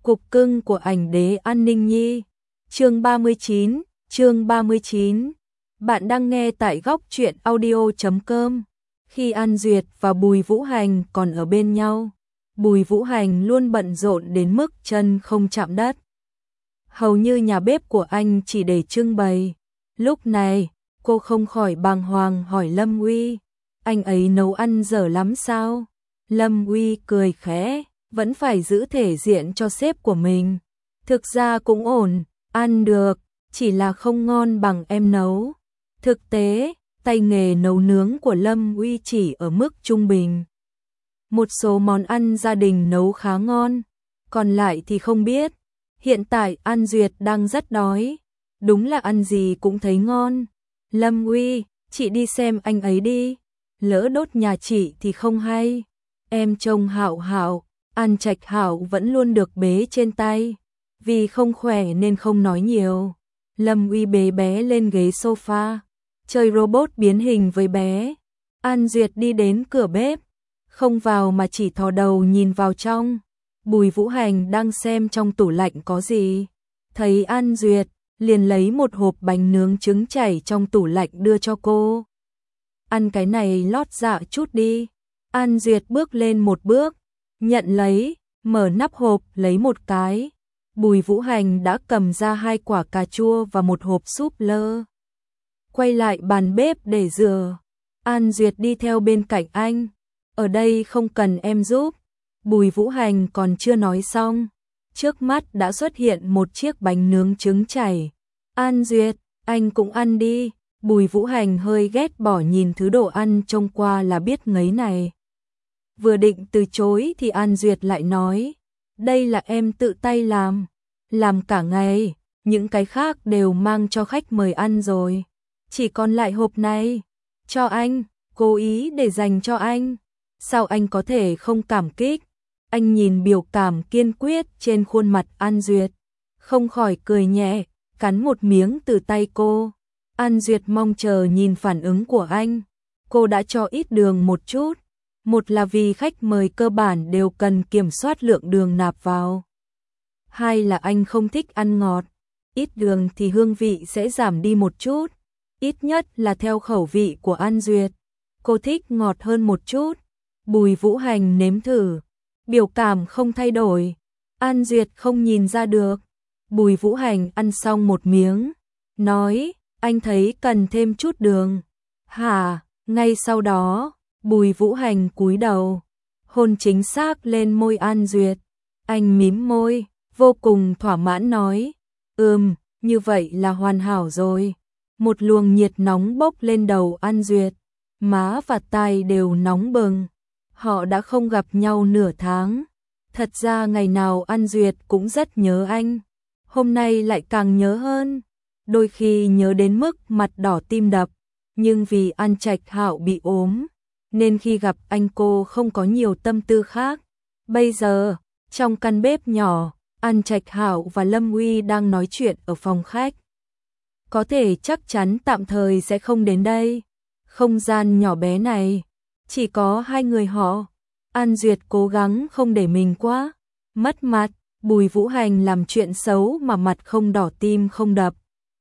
Cục cưng của ảnh đế An Ninh Nhi. Chương 39. Bạn đang nghe tại góc truyện audio.com. Khi An Duyệt và Bùi Vũ Hành còn ở bên nhau, Bùi Vũ Hành luôn bận rộn đến mức chân không chạm đất. Hầu như nhà bếp của anh chỉ để trưng bày. Lúc này, cô không khỏi bàng hoàng hỏi Lâm Uy, anh ấy nấu ăn dở lắm sao? Lâm Uy cười khẽ, vẫn phải giữ thể diện cho sếp của mình. Thực ra cũng ổn, ăn được, chỉ là không ngon bằng em nấu. Thực tế, tay nghề nấu nướng của Lâm Uy chỉ ở mức trung bình. Một số món ăn gia đình nấu khá ngon, còn lại thì không biết. Hiện tại An Duyệt đang rất đói, đúng là ăn gì cũng thấy ngon. Lâm Uy, chị đi xem anh ấy đi, lỡ đốt nhà chị thì không hay. Em trông Hạo Hạo, An Trạch Hạo vẫn luôn được bế trên tay, vì không khỏe nên không nói nhiều. Lâm Uy bế bé lên ghế sofa, chơi robot biến hình với bé. An Duyệt đi đến cửa bếp, không vào mà chỉ thò đầu nhìn vào trong. Bùi Vũ Hành đang xem trong tủ lạnh có gì, thấy An Duyệt, liền lấy một hộp bánh nướng trứng chảy trong tủ lạnh đưa cho cô. Ăn cái này lót dạ chút đi. An Duyệt bước lên một bước, nhận lấy, mở nắp hộp lấy một cái. Bùi Vũ Hành đã cầm ra 2 quả cà chua và một hộp súp lơ. Quay lại bàn bếp để rửa. An Duyệt đi theo bên cạnh anh. Ở đây không cần em giúp. Bùi Vũ Hành còn chưa nói xong, trước mắt đã xuất hiện một chiếc bánh nướng trứng chảy. An Duyệt, anh cũng ăn đi. Bùi Vũ Hành hơi ghét bỏ nhìn thứ đồ ăn trông qua là biết ngấy này. Vừa định từ chối thì An Duyệt lại nói, đây là em tự tay làm cả ngày, những cái khác đều mang cho khách mời ăn rồi. Chỉ còn lại hộp này, cho anh, cố ý để dành cho anh. Sao anh có thể không cảm kích? Anh nhìn biểu cảm kiên quyết trên khuôn mặt An Duyệt, không khỏi cười nhẹ, cắn một miếng từ tay cô. An Duyệt mong chờ nhìn phản ứng của anh. Cô đã cho ít đường một chút. Một là vì khách mời cơ bản đều cần kiểm soát lượng đường nạp vào. Hai là anh không thích ăn ngọt. Ít đường thì hương vị sẽ giảm đi một chút. Ít nhất là theo khẩu vị của An Duyệt. Cô thích ngọt hơn một chút. Bùi Vũ Hành nếm thử. Biểu cảm không thay đổi. An Duyệt không nhìn ra được. Bùi Vũ Hành ăn xong một miếng, nói, anh thấy cần thêm chút đường. Hả? Ngay sau đó, Bùi Vũ Hành cúi đầu, hôn chính xác lên môi An Duyệt. Anh mím môi, vô cùng thỏa mãn nói, như vậy là hoàn hảo rồi. Một luồng nhiệt nóng bốc lên đầu An Duyệt, má và tai đều nóng bừng. Họ đã không gặp nhau nửa tháng. Thật ra ngày nào An Duyệt cũng rất nhớ anh. Hôm nay lại càng nhớ hơn. Đôi khi nhớ đến mức mặt đỏ tim đập. Nhưng vì An Trạch Hạo bị ốm, nên khi gặp anh cô không có nhiều tâm tư khác. Bây giờ, trong căn bếp nhỏ, An Trạch Hạo và Lâm Uy đang nói chuyện ở phòng khách. Có thể chắc chắn tạm thời sẽ không đến đây. Không gian nhỏ bé này, chỉ có 2 người họ. An Duyệt cố gắng không để mình quá mất mặt. Bùi Vũ Hành làm chuyện xấu mà mặt không đỏ tim không đập.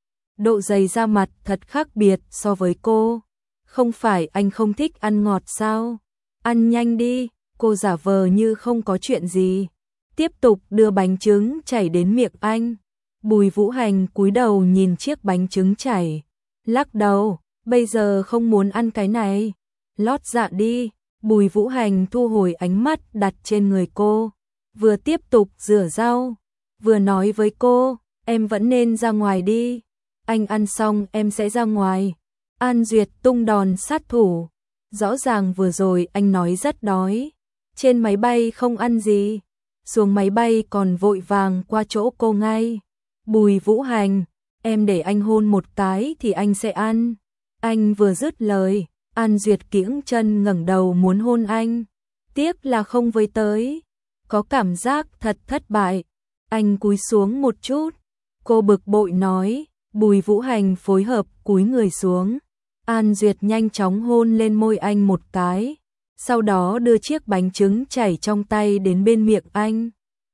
Độ dày da mặt thật khác biệt so với cô. Không phải anh không thích ăn ngọt sao? Ăn nhanh đi. Cô giả vờ như không có chuyện gì, tiếp tục đưa bánh trứng chảy đến miệng anh. Bùi Vũ Hành cúi đầu nhìn chiếc bánh trứng chảy, lắc đầu, bây giờ không muốn ăn cái này. Lót dạ đi. Bùi Vũ Hành thu hồi ánh mắt đặt trên người cô, vừa tiếp tục rửa rau, vừa nói với cô, em vẫn nên ra ngoài đi. Anh ăn xong em sẽ ra ngoài. An Duyệt tung đòn sát thủ. Rõ ràng vừa rồi anh nói rất đói. Trên máy bay không ăn gì, xuống máy bay còn vội vàng qua chỗ cô ngay. Bùi Vũ Hành, em để anh hôn một cái thì anh sẽ ăn. Anh vừa dứt lời, An Duyệt kiễng chân ngẩng đầu muốn hôn anh. Tiếc là không với tới. Có cảm giác thật thất bại. Anh cúi xuống một chút. Cô bực bội nói. Bùi Vũ Hành phối hợp cúi người xuống. An Duyệt nhanh chóng hôn lên môi anh một cái. Sau đó đưa chiếc bánh trứng chảy trong tay đến bên miệng anh.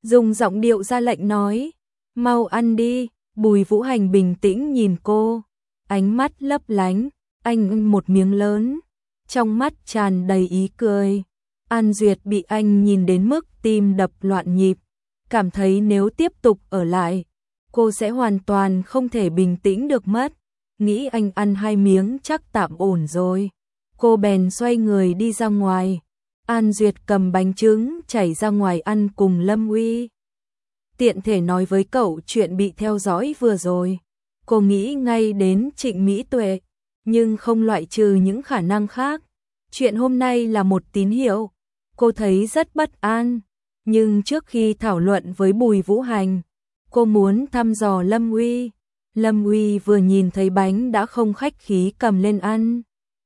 dùng giọng điệu ra lệnh nói, mau ăn đi. Bùi Vũ Hành bình tĩnh nhìn cô, ánh mắt lấp lánh, anh ăn một miếng lớn, trong mắt tràn đầy ý cười. An Duyệt bị anh nhìn đến mức tim đập loạn nhịp, cảm thấy nếu tiếp tục ở lại, cô sẽ hoàn toàn không thể bình tĩnh được mất. Nghĩ anh ăn 2 miếng chắc tạm ổn rồi. Cô bèn xoay người đi ra ngoài. An Duyệt cầm bánh trứng chảy ra ngoài ăn cùng Lâm Uy. Tiện thể nói với cậu chuyện bị theo dõi vừa rồi. Cô nghĩ ngay đến Trịnh Mỹ Tuệ, nhưng không loại trừ những khả năng khác. Chuyện hôm nay là một tín hiệu. Cô thấy rất bất an, nhưng trước khi thảo luận với Bùi Vũ Hành, cô muốn thăm dò Lâm Uy. Lâm Uy vừa nhìn thấy bánh đã không khách khí cầm lên ăn.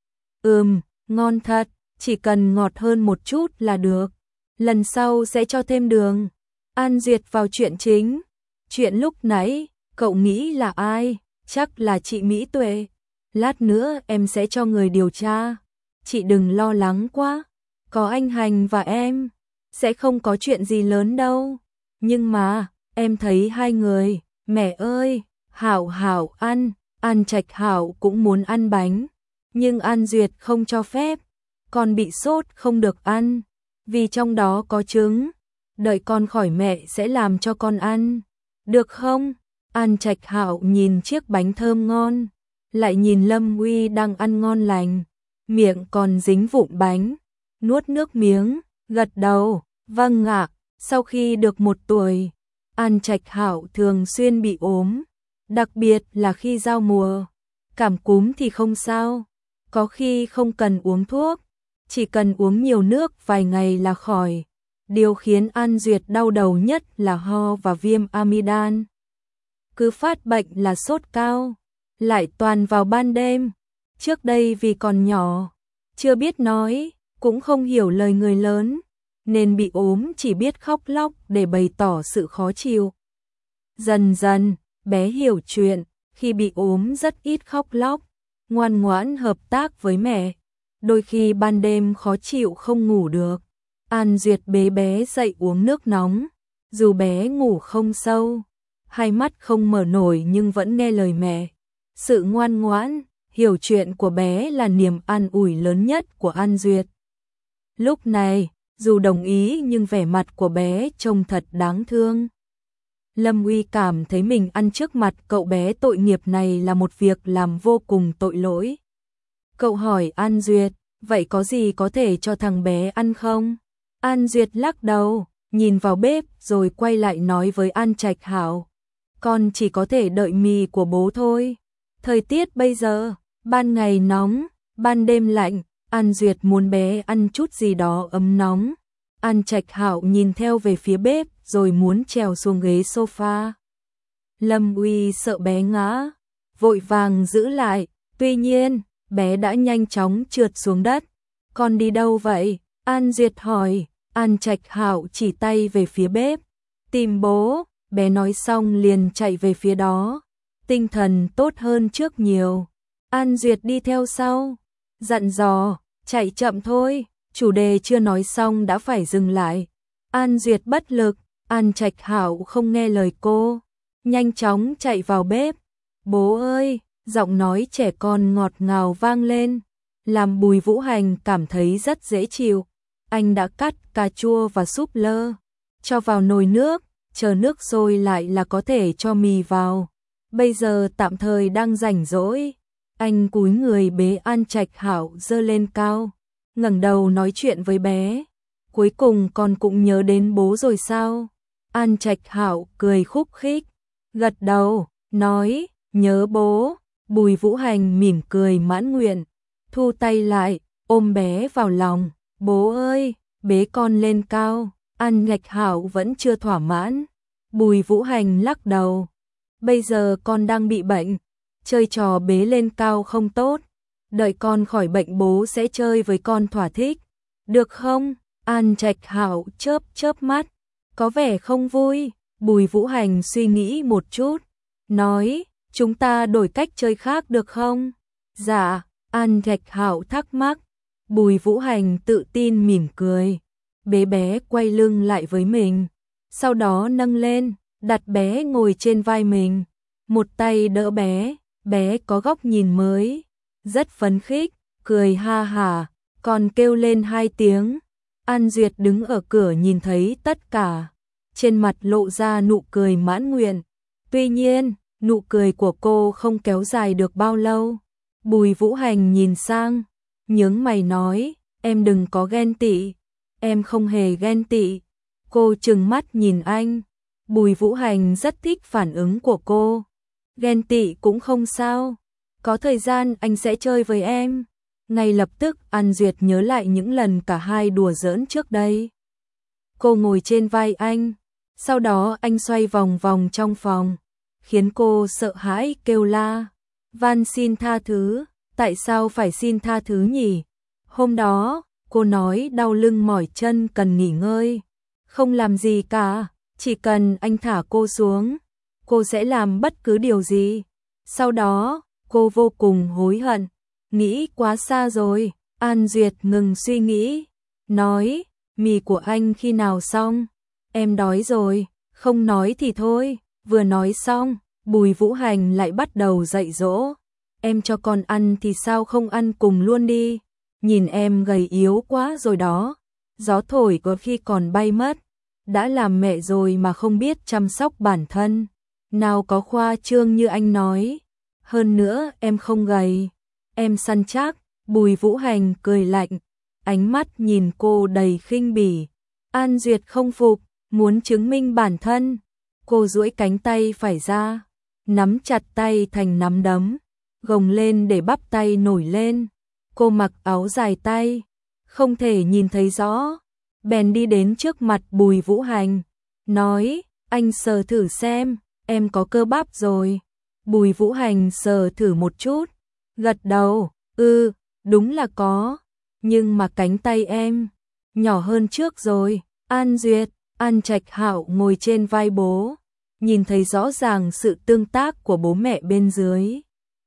Ngon thật, chỉ cần ngọt hơn một chút là được. Lần sau sẽ cho thêm đường. An Duyệt vào chuyện chính. Chuyện lúc nãy, cậu nghĩ là ai? Chắc là chị Mỹ Tuệ. Lát nữa em sẽ cho người điều tra. Chị đừng lo lắng quá. Có anh Hành và em, sẽ không có chuyện gì lớn đâu. Nhưng mà, em thấy 2 người, mẹ ơi, Hảo Hảo ăn, An Trạch Hảo cũng muốn ăn bánh. Nhưng An Duyệt không cho phép, con bị sốt không được ăn, vì trong đó có trứng. Đợi con khỏi mẹ sẽ làm cho con ăn, được không? An Trạch Hảo nhìn chiếc bánh thơm ngon, lại nhìn Lâm Uy đang ăn ngon lành, miệng còn dính vụn bánh, nuốt nước miếng, gật đầu, vâng ạ. Sau khi được 1 tuổi, An Trạch Hảo thường xuyên bị ốm, đặc biệt là khi giao mùa. Cảm cúm thì không sao, có khi không cần uống thuốc, chỉ cần uống nhiều nước vài ngày là khỏi. Điều khiến An Duyệt đau đầu nhất là ho và viêm amidan. Cứ phát bệnh là sốt cao, lại toàn vào ban đêm. Trước đây vì còn nhỏ, chưa biết nói, cũng không hiểu lời người lớn, nên bị ốm chỉ biết khóc lóc để bày tỏ sự khó chịu. Dần dần, bé hiểu chuyện, khi bị ốm rất ít khóc lóc, ngoan ngoãn hợp tác với mẹ. Đôi khi ban đêm khó chịu không ngủ được, An Duyệt bế bé dậy uống nước nóng, dù bé ngủ không sâu, 2 mắt không mở nổi nhưng vẫn nghe lời mẹ. Sự ngoan ngoãn, hiểu chuyện của bé là niềm an ủi lớn nhất của An Duyệt. Lúc này, dù đồng ý nhưng vẻ mặt của bé trông thật đáng thương. Lâm Uy cảm thấy mình ăn trước mặt cậu bé tội nghiệp này là một việc làm vô cùng tội lỗi. Cậu hỏi An Duyệt, vậy có gì có thể cho thằng bé ăn không? An Duyệt lắc đầu, nhìn vào bếp rồi quay lại nói với An Trạch Hảo, con chỉ có thể đợi mì của bố thôi. Thời tiết bây giờ, ban ngày nóng, ban đêm lạnh, An Duyệt muốn bé ăn chút gì đó ấm nóng. An Trạch Hảo nhìn theo về phía bếp rồi muốn trèo xuống ghế sofa. Lâm Uy sợ bé ngã, vội vàng giữ lại, tuy nhiên, bé đã nhanh chóng trượt xuống đất. Con đi đâu vậy? An Duyệt hỏi. An Trạch Hảo chỉ tay về phía bếp. Tìm bố, bé nói xong liền chạy về phía đó. Tinh thần tốt hơn trước nhiều. An Duyệt đi theo sau, dặn dò, chạy chậm thôi, chủ đề chưa nói xong đã phải dừng lại. An Duyệt bất lực, An Trạch Hảo không nghe lời cô, nhanh chóng chạy vào bếp. Bố ơi, giọng nói trẻ con ngọt ngào vang lên, làm Bùi Vũ Hành cảm thấy rất dễ chịu. Anh đã cắt cà chua và súp lơ, cho vào nồi nước, chờ nước sôi lại là có thể cho mì vào. Bây giờ tạm thời đang rảnh rỗi, anh cúi người bế An Trạch Hảo giơ lên cao, ngẩng đầu nói chuyện với bé. Cuối cùng con cũng nhớ đến bố rồi sao? An Trạch Hảo cười khúc khích, gật đầu, nói, nhớ bố. Bùi Vũ Hành mỉm cười mãn nguyện, thu tay lại, ôm bé vào lòng. Bố ơi, bế con lên cao. An Trạch Hảo vẫn chưa thỏa mãn. Bùi Vũ Hành lắc đầu. Bây giờ con đang bị bệnh, chơi trò bế lên cao không tốt. Đợi con khỏi bệnh bố sẽ chơi với con thỏa thích. Được không? An Trạch Hảo chớp chớp mắt, có vẻ không vui. Bùi Vũ Hành suy nghĩ một chút, nói, chúng ta đổi cách chơi khác được không? Dạ, An Trạch Hảo thắc mắc. Bùi Vũ Hành tự tin mỉm cười, bế bé quay lưng lại với mình, sau đó nâng lên, đặt bé ngồi trên vai mình, một tay đỡ bé, bé có góc nhìn mới, rất phấn khích, cười ha hả, còn kêu lên 2 tiếng. An Duyệt đứng ở cửa nhìn thấy tất cả, trên mặt lộ ra nụ cười mãn nguyện. Tuy nhiên, nụ cười của cô không kéo dài được bao lâu. Bùi Vũ Hành nhìn sang, nhướng mày nói, em đừng có ghen tị, em không hề ghen tị. Cô trừng mắt nhìn anh, Bùi Vũ Hành rất thích phản ứng của cô. Ghen tị cũng không sao, có thời gian anh sẽ chơi với em. Ngay lập tức An Duyệt nhớ lại những lần cả hai đùa giỡn trước đây. Cô ngồi trên vai anh, sau đó anh xoay vòng vòng trong phòng, khiến cô sợ hãi kêu la, van xin tha thứ, tại sao phải xin tha thứ nhỉ? Hôm đó, cô nói đau lưng mỏi chân cần nghỉ ngơi, không làm gì cả, chỉ cần anh thả cô xuống, cô sẽ làm bất cứ điều gì. Sau đó, cô vô cùng hối hận, nghĩ quá xa rồi. An Duyệt ngừng suy nghĩ, nói, mì của anh khi nào xong? Em đói rồi, không nói thì thôi. Vừa nói xong, Bùi Vũ Hành lại bắt đầu dạy dỗ, em cho con ăn thì sao không ăn cùng luôn đi, nhìn em gầy yếu quá rồi đó, gió thổi có khi còn bay mất, đã làm mẹ rồi mà không biết chăm sóc bản thân, nào có khoa trương như anh nói, hơn nữa em không gầy, em săn chắc. Bùi Vũ Hành cười lạnh, ánh mắt nhìn cô đầy khinh bỉ. An Duyệt không phục, muốn chứng minh bản thân, cô duỗi cánh tay phải ra, nắm chặt tay thành nắm đấm, gồng lên để bắp tay nổi lên. Cô mặc áo dài tay, không thể nhìn thấy rõ, bèn đi đến trước mặt Bùi Vũ Hành, nói, anh sờ thử xem, em có cơ bắp rồi. Bùi Vũ Hành sờ thử một chút, gật đầu, đúng là có, nhưng mà cánh tay em nhỏ hơn trước rồi. An Duyệt, An Trạch Hạo ngồi trên vai bố, nhìn thấy rõ ràng sự tương tác của bố mẹ bên dưới.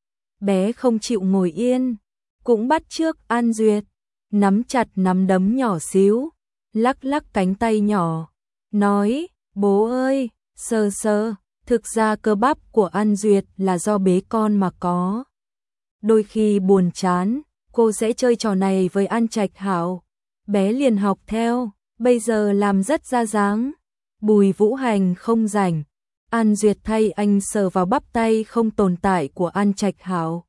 Bé không chịu ngồi yên, cũng bắt chước An Duyệt, nắm chặt nắm đấm nhỏ xíu, lắc lắc cánh tay nhỏ, nói, bố ơi, sờ sờ. Thực ra cơ bắp của An Duyệt là do bế con mà có. Đôi khi buồn chán, cô sẽ chơi trò này với An Trạch Hạo, bé liền học theo, bây giờ làm rất ra dáng. Bùi Vũ Hành không rảnh, An Duyệt thay anh sờ vào bắp tay không tồn tại của An Trạch Hạo.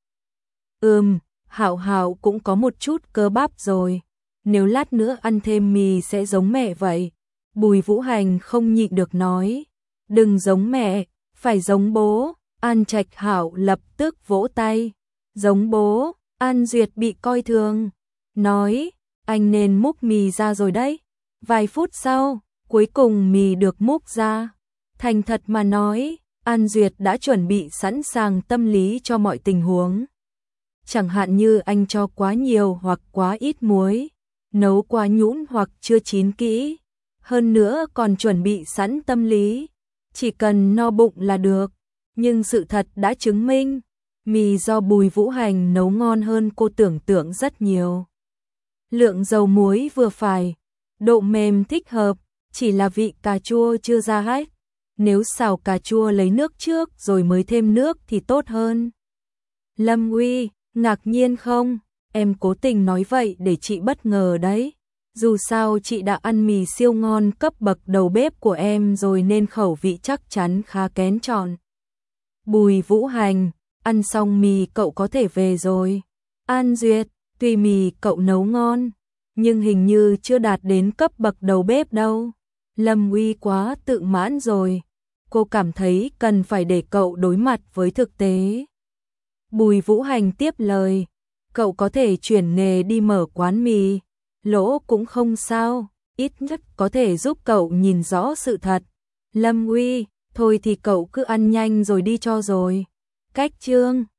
Hạo Hạo cũng có một chút cơ bắp rồi, nếu lát nữa ăn thêm mì sẽ giống mẹ vậy. Bùi Vũ Hành không nhịn được nói, đừng giống mẹ, phải giống bố. An Trạch Hạo lập tức vỗ tay, giống bố. An Duyệt bị coi thường, nói, anh nên múc mì ra rồi đấy. Vài phút sau, cuối cùng mì được múc ra. Thành thật mà nói, An Duyệt đã chuẩn bị sẵn sàng tâm lý cho mọi tình huống. Chẳng hạn như anh cho quá nhiều hoặc quá ít muối, nấu quá nhũn hoặc chưa chín kỹ. Hơn nữa còn chuẩn bị sẵn tâm lý, chỉ cần no bụng là được. Nhưng sự thật đã chứng minh, mì do Bùi Vũ Hành nấu ngon hơn cô tưởng tượng rất nhiều. Lượng dầu muối vừa phải, độ mềm thích hợp, chỉ là vị cà chua chưa ra hết. Nếu xào cà chua lấy nước trước rồi mới thêm nước thì tốt hơn. Lâm Uy, ngạc nhiên không? Em cố tình nói vậy để chị bất ngờ đấy. Dù sao chị đã ăn mì siêu ngon cấp bậc đầu bếp của em rồi nên khẩu vị chắc chắn khá kén chọn. Bùi Vũ Hành, ăn xong mì cậu có thể về rồi. An Duyệt, tuy mì cậu nấu ngon, nhưng hình như chưa đạt đến cấp bậc đầu bếp đâu. Lâm Uy quá tự mãn rồi. Cô cảm thấy cần phải để cậu đối mặt với thực tế. Bùi Vũ Hành tiếp lời, cậu có thể chuyển nghề đi mở quán mì, lỗ cũng không sao, ít nhất có thể giúp cậu nhìn rõ sự thật. Lâm Uy, thôi thì cậu cứ ăn nhanh rồi đi cho rồi. Cách chương